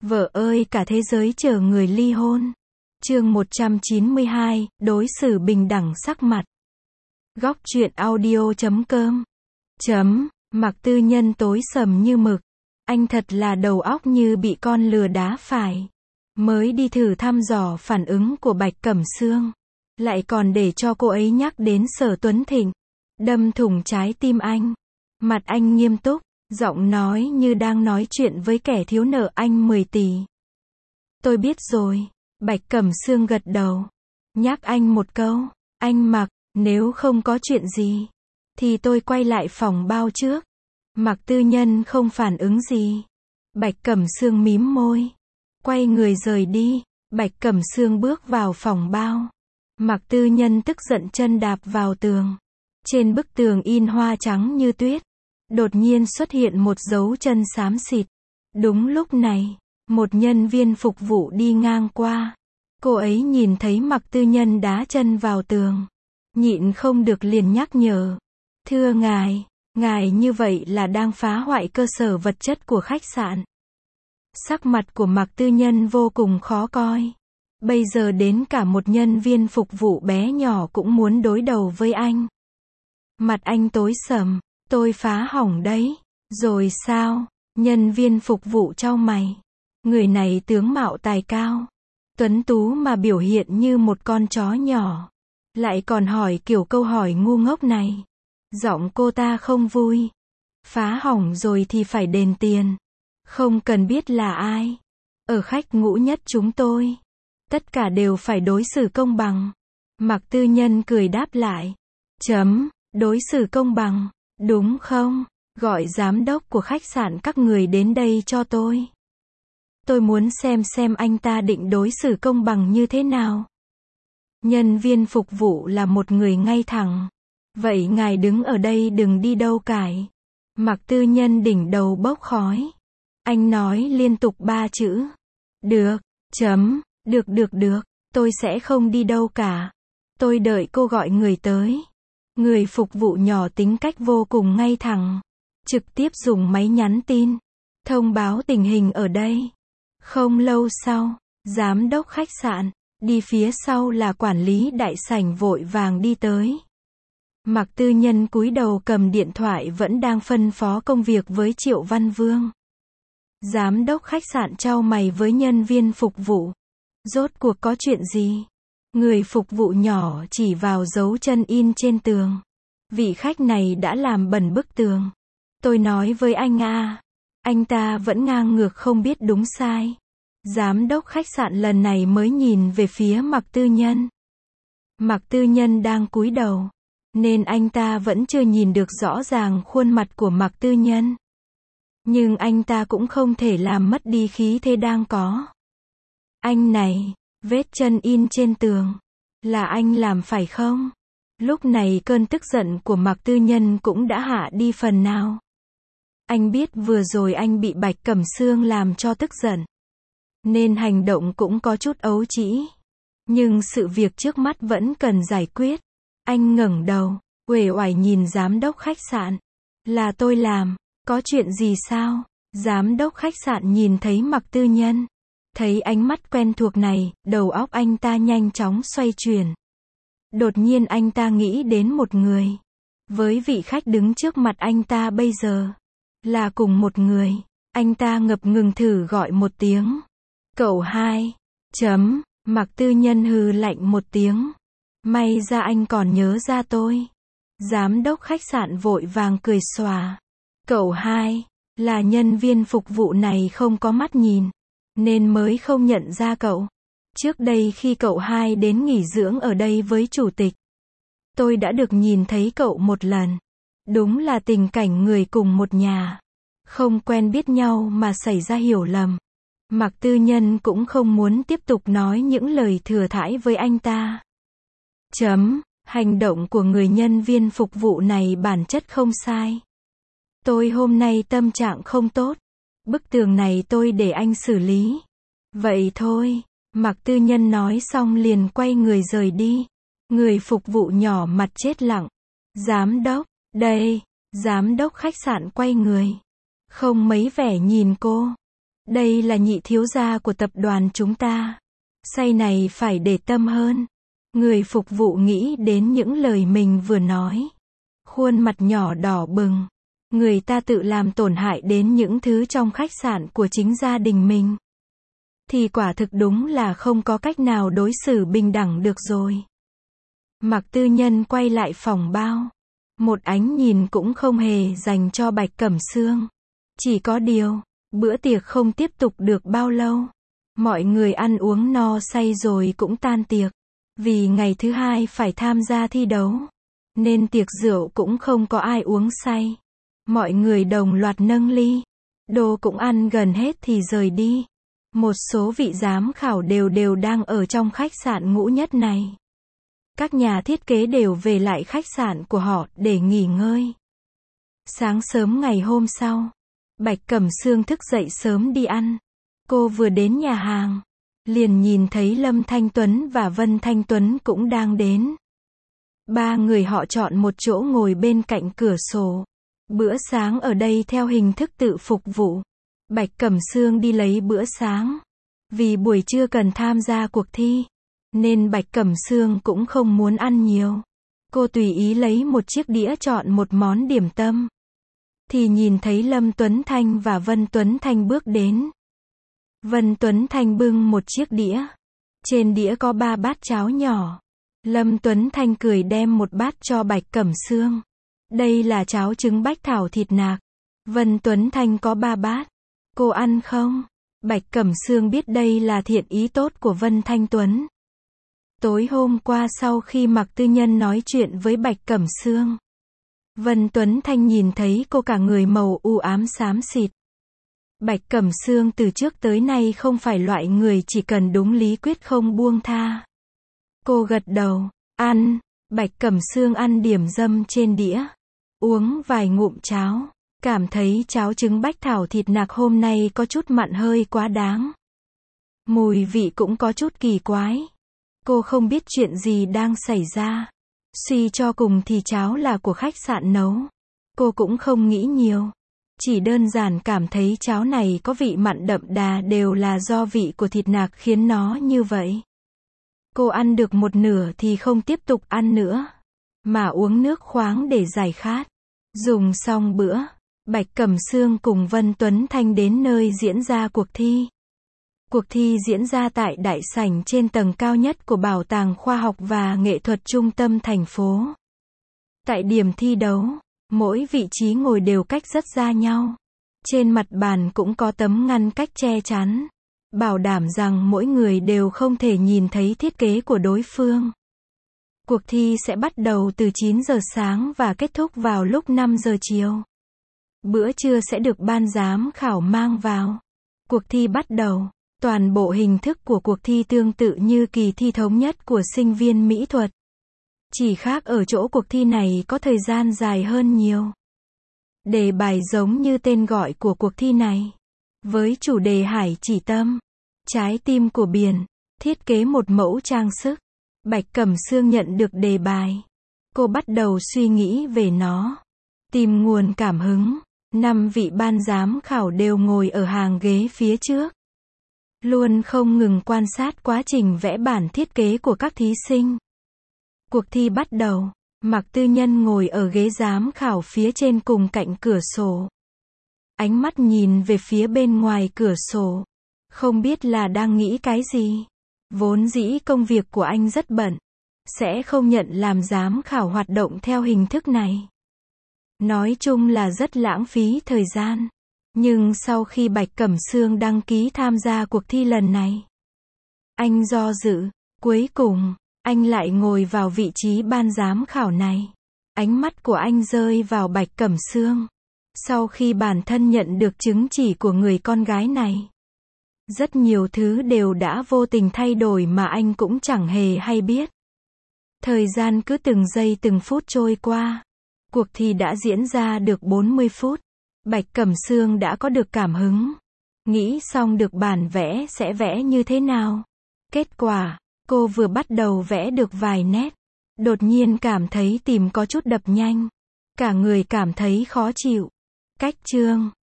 Vợ ơi cả thế giới chờ người ly hôn. Chương 192, đối xử bình đẳng sắc mặt. Góc truyện audio.com. Mạc Tư Nhân tối sầm như mực. Anh thật là đầu óc như bị con lừa đá phải. Mới đi thử thăm dò phản ứng của Bạch Cẩm Sương. Lại còn để cho cô ấy nhắc đến Sở Tuấn Thịnh. Đâm thủng trái tim anh. Mặt anh nghiêm túc, giọng nói như đang nói chuyện với kẻ thiếu nợ anh 10 tỷ. Tôi biết rồi. Bạch Cẩm Sương gật đầu. Nhắc anh một câu. Anh Mạc, nếu không có chuyện gì, thì tôi quay lại phòng bao trước. Mạc Tư Nhân không phản ứng gì. Bạch Cẩm Sương mím môi. Quay người rời đi. Bạch Cẩm Sương bước vào phòng bao. Mạc Tư Nhân tức giận chân đạp vào tường. Trên bức tường in hoa trắng như tuyết. Đột nhiên xuất hiện một dấu chân xám xịt. Đúng lúc này, một nhân viên phục vụ đi ngang qua. Cô ấy nhìn thấy Mạc Tư Nhân đá chân vào tường. Nhịn không được liền nhắc nhở. Thưa ngài như vậy là đang phá hoại cơ sở vật chất của khách sạn. Sắc mặt của Mạc Tư Nhân vô cùng khó coi. Bây giờ đến cả một nhân viên phục vụ bé nhỏ cũng muốn đối đầu với anh. Mặt anh tối sầm. Tôi phá hỏng đấy. Rồi sao? Nhân viên phục vụ chau mày. Người này tướng mạo tài cao, tuấn tú mà biểu hiện như một con chó nhỏ. Lại còn hỏi kiểu câu hỏi ngu ngốc này. Giọng cô ta không vui. Phá hỏng rồi thì phải đền tiền. Không cần biết là ai. Ở khách ngũ nhất chúng tôi, tất cả đều phải đối xử công bằng. Mạc Tư Nhân cười đáp lại. Đối xử công bằng, đúng không? Gọi giám đốc của khách sạn các người đến đây cho tôi. Tôi muốn xem anh ta định đối xử công bằng như thế nào. Nhân viên phục vụ là một người ngay thẳng. Vậy ngài đứng ở đây đừng đi đâu cải. Mạc Tư Nhân đỉnh đầu bốc khói. Anh nói liên tục 3 chữ. Được, được, tôi sẽ không đi đâu cả. Tôi đợi cô gọi người tới. Người phục vụ nhỏ tính cách vô cùng ngay thẳng. Trực tiếp dùng máy nhắn tin. Thông báo tình hình ở đây. Không lâu sau, giám đốc khách sạn, đi phía sau là quản lý đại sảnh vội vàng đi tới. Mạc Tư Nhân cúi đầu cầm điện thoại vẫn đang phân phó công việc với Triệu Văn Vương. Giám đốc khách sạn chau mày với nhân viên phục vụ. Rốt cuộc có chuyện gì? Người phục vụ nhỏ chỉ vào dấu chân in trên tường. Vị khách này đã làm bẩn bức tường. Tôi nói với anh à. Anh ta vẫn ngang ngược không biết đúng sai. Giám đốc khách sạn lần này mới nhìn về phía Mạc Tư Nhân. Mạc Tư Nhân đang cúi đầu, nên anh ta vẫn chưa nhìn được rõ ràng khuôn mặt của Mạc Tư Nhân. Nhưng anh ta cũng không thể làm mất đi khí thế đang có. Anh này, vết chân in trên tường, là anh làm phải không? Lúc này cơn tức giận của Mạc Tư Nhân cũng đã hạ đi phần nào. Anh biết vừa rồi anh bị Bạch Cẩm Sương làm cho tức giận, nên hành động cũng có chút ấu trĩ. Nhưng sự việc trước mắt vẫn cần giải quyết. Anh ngẩng đầu, uể oải nhìn giám đốc khách sạn. Là tôi làm, có chuyện gì sao? Giám đốc khách sạn nhìn thấy Mạc Tư Nhân. Thấy ánh mắt quen thuộc này, đầu óc anh ta nhanh chóng xoay chuyển. Đột nhiên anh ta nghĩ đến một người. Với vị khách đứng trước mặt anh ta bây giờ, là cùng một người. Anh ta ngập ngừng thử gọi một tiếng. Cậu hai. Mạc Tư Nhân hừ lạnh một tiếng. May ra anh còn nhớ ra tôi. Giám đốc khách sạn vội vàng cười xòa. Cậu hai. Là nhân viên phục vụ này không có mắt nhìn, nên mới không nhận ra cậu. Trước đây khi cậu hai đến nghỉ dưỡng ở đây với chủ tịch, tôi đã được nhìn thấy cậu một lần. Đúng là tình cảnh người cùng một nhà, không quen biết nhau mà xảy ra hiểu lầm. Mạc Tư Nhân cũng không muốn tiếp tục nói những lời thừa thãi với anh ta. Hành động của người nhân viên phục vụ này bản chất không sai. Tôi hôm nay tâm trạng không tốt. Bức tường này tôi để anh xử lý. Vậy thôi. Mạc Tư Nhân nói xong liền quay người rời đi. Người phục vụ nhỏ mặt chết lặng. Giám đốc, đây. Giám đốc khách sạn quay người. Không mấy vẻ nhìn cô. Đây là nhị thiếu gia của tập đoàn chúng ta. Say này phải để tâm hơn. Người phục vụ nghĩ đến những lời mình vừa nói. Khuôn mặt nhỏ đỏ bừng. Người ta tự làm tổn hại đến những thứ trong khách sạn của chính gia đình mình. Thì quả thực đúng là không có cách nào đối xử bình đẳng được rồi. Mạc Tư Nhân quay lại phòng bao. Một ánh nhìn cũng không hề dành cho Bạch Cẩm Sương. Chỉ có điều, bữa tiệc không tiếp tục được bao lâu. Mọi người ăn uống no say rồi cũng tan tiệc. Vì ngày thứ hai phải tham gia thi đấu. Nên tiệc rượu cũng không có ai uống say. Mọi người đồng loạt nâng ly. Đồ cũng ăn gần hết thì rời đi. Một số vị giám khảo đều đang ở trong khách sạn ngũ nhất này. Các nhà thiết kế đều về lại khách sạn của họ để nghỉ ngơi. Sáng sớm ngày hôm sau, Bạch Cẩm Sương thức dậy sớm đi ăn. Cô vừa đến nhà hàng, liền nhìn thấy Lâm Thanh Tuấn và Vân Thanh Tuấn cũng đang đến. Ba người họ chọn một chỗ ngồi bên cạnh cửa sổ. Bữa sáng ở đây theo hình thức tự phục vụ. Bạch Cẩm Sương đi lấy bữa sáng. Vì buổi trưa cần tham gia cuộc thi, nên Bạch Cẩm Sương cũng không muốn ăn nhiều. Cô tùy ý lấy một chiếc đĩa chọn một món điểm tâm. Thì nhìn thấy Lâm Tuấn Thanh và Vân Tuấn Thanh bước đến. Vân Tuấn Thanh bưng một chiếc đĩa. Trên đĩa có 3 bát cháo nhỏ. Lâm Tuấn Thanh cười đem một bát cho Bạch Cẩm Sương. Đây là cháo trứng bách thảo thịt nạc. Vân Tuấn Thanh có 3 bát. Cô ăn không? Bạch Cẩm Sương biết đây là thiện ý tốt của Vân Thanh Tuấn. Tối hôm qua sau khi Mạc Tư Nhân nói chuyện với Bạch Cẩm Sương, Vân Tuấn Thanh nhìn thấy cô cả người màu u ám xám xịt. Bạch Cẩm Sương từ trước tới nay không phải loại người chỉ cần đúng lý quyết không buông tha. Cô gật đầu, ăn. Bạch Cẩm Sương ăn điểm dâm trên đĩa. Uống vài ngụm cháo. Cảm thấy cháo trứng bách thảo thịt nạc hôm nay có chút mặn hơi quá đáng. Mùi vị cũng có chút kỳ quái. Cô không biết chuyện gì đang xảy ra. Suy cho cùng thì cháo là của khách sạn nấu. Cô cũng không nghĩ nhiều. Chỉ đơn giản cảm thấy cháo này có vị mặn đậm đà đều là do vị của thịt nạc khiến nó như vậy. Cô ăn được một nửa thì không tiếp tục ăn nữa. Mà uống nước khoáng để giải khát. Dùng xong bữa, Bạch Cẩm Sương cùng Vân Tuấn Thanh đến nơi diễn ra cuộc thi. Cuộc thi diễn ra tại đại sảnh trên tầng cao nhất của Bảo tàng Khoa học và Nghệ thuật trung tâm thành phố. Tại điểm thi đấu, mỗi vị trí ngồi đều cách rất xa nhau. Trên mặt bàn cũng có tấm ngăn cách che chắn, bảo đảm rằng mỗi người đều không thể nhìn thấy thiết kế của đối phương. Cuộc thi sẽ bắt đầu từ 9 giờ sáng và kết thúc vào lúc 5 giờ chiều. Bữa trưa sẽ được ban giám khảo mang vào. Cuộc thi bắt đầu. Toàn bộ hình thức của cuộc thi tương tự như kỳ thi thống nhất của sinh viên mỹ thuật. Chỉ khác ở chỗ cuộc thi này có thời gian dài hơn nhiều. Đề bài giống như tên gọi của cuộc thi này. Với chủ đề Hải Chỉ Tâm, trái tim của biển, thiết kế một mẫu trang sức. Bạch Cẩm Sương nhận được đề bài. Cô bắt đầu suy nghĩ về nó. Tìm nguồn cảm hứng. 5 vị ban giám khảo đều ngồi ở hàng ghế phía trước. Luôn không ngừng quan sát quá trình vẽ bản thiết kế của các thí sinh. Cuộc thi bắt đầu. Mạc Tư Nhân ngồi ở ghế giám khảo phía trên cùng cạnh cửa sổ. Ánh mắt nhìn về phía bên ngoài cửa sổ. Không biết là đang nghĩ cái gì. Vốn dĩ công việc của anh rất bận. Sẽ không nhận làm giám khảo hoạt động theo hình thức này. Nói chung là rất lãng phí thời gian. Nhưng sau khi Bạch Cẩm Sương đăng ký tham gia cuộc thi lần này, anh do dự. Cuối cùng, anh lại ngồi vào vị trí ban giám khảo này. Ánh mắt của anh rơi vào Bạch Cẩm Sương. Sau khi bản thân nhận được chứng chỉ của người con gái này, rất nhiều thứ đều đã vô tình thay đổi mà anh cũng chẳng hề hay biết. Thời gian cứ từng giây từng phút trôi qua. Cuộc thi đã diễn ra được 40 phút. Bạch Cẩm Sương đã có được cảm hứng. Nghĩ xong được bản vẽ sẽ vẽ như thế nào. Kết quả, cô vừa bắt đầu vẽ được vài nét. Đột nhiên cảm thấy tim có chút đập nhanh. Cả người cảm thấy khó chịu. Cách chương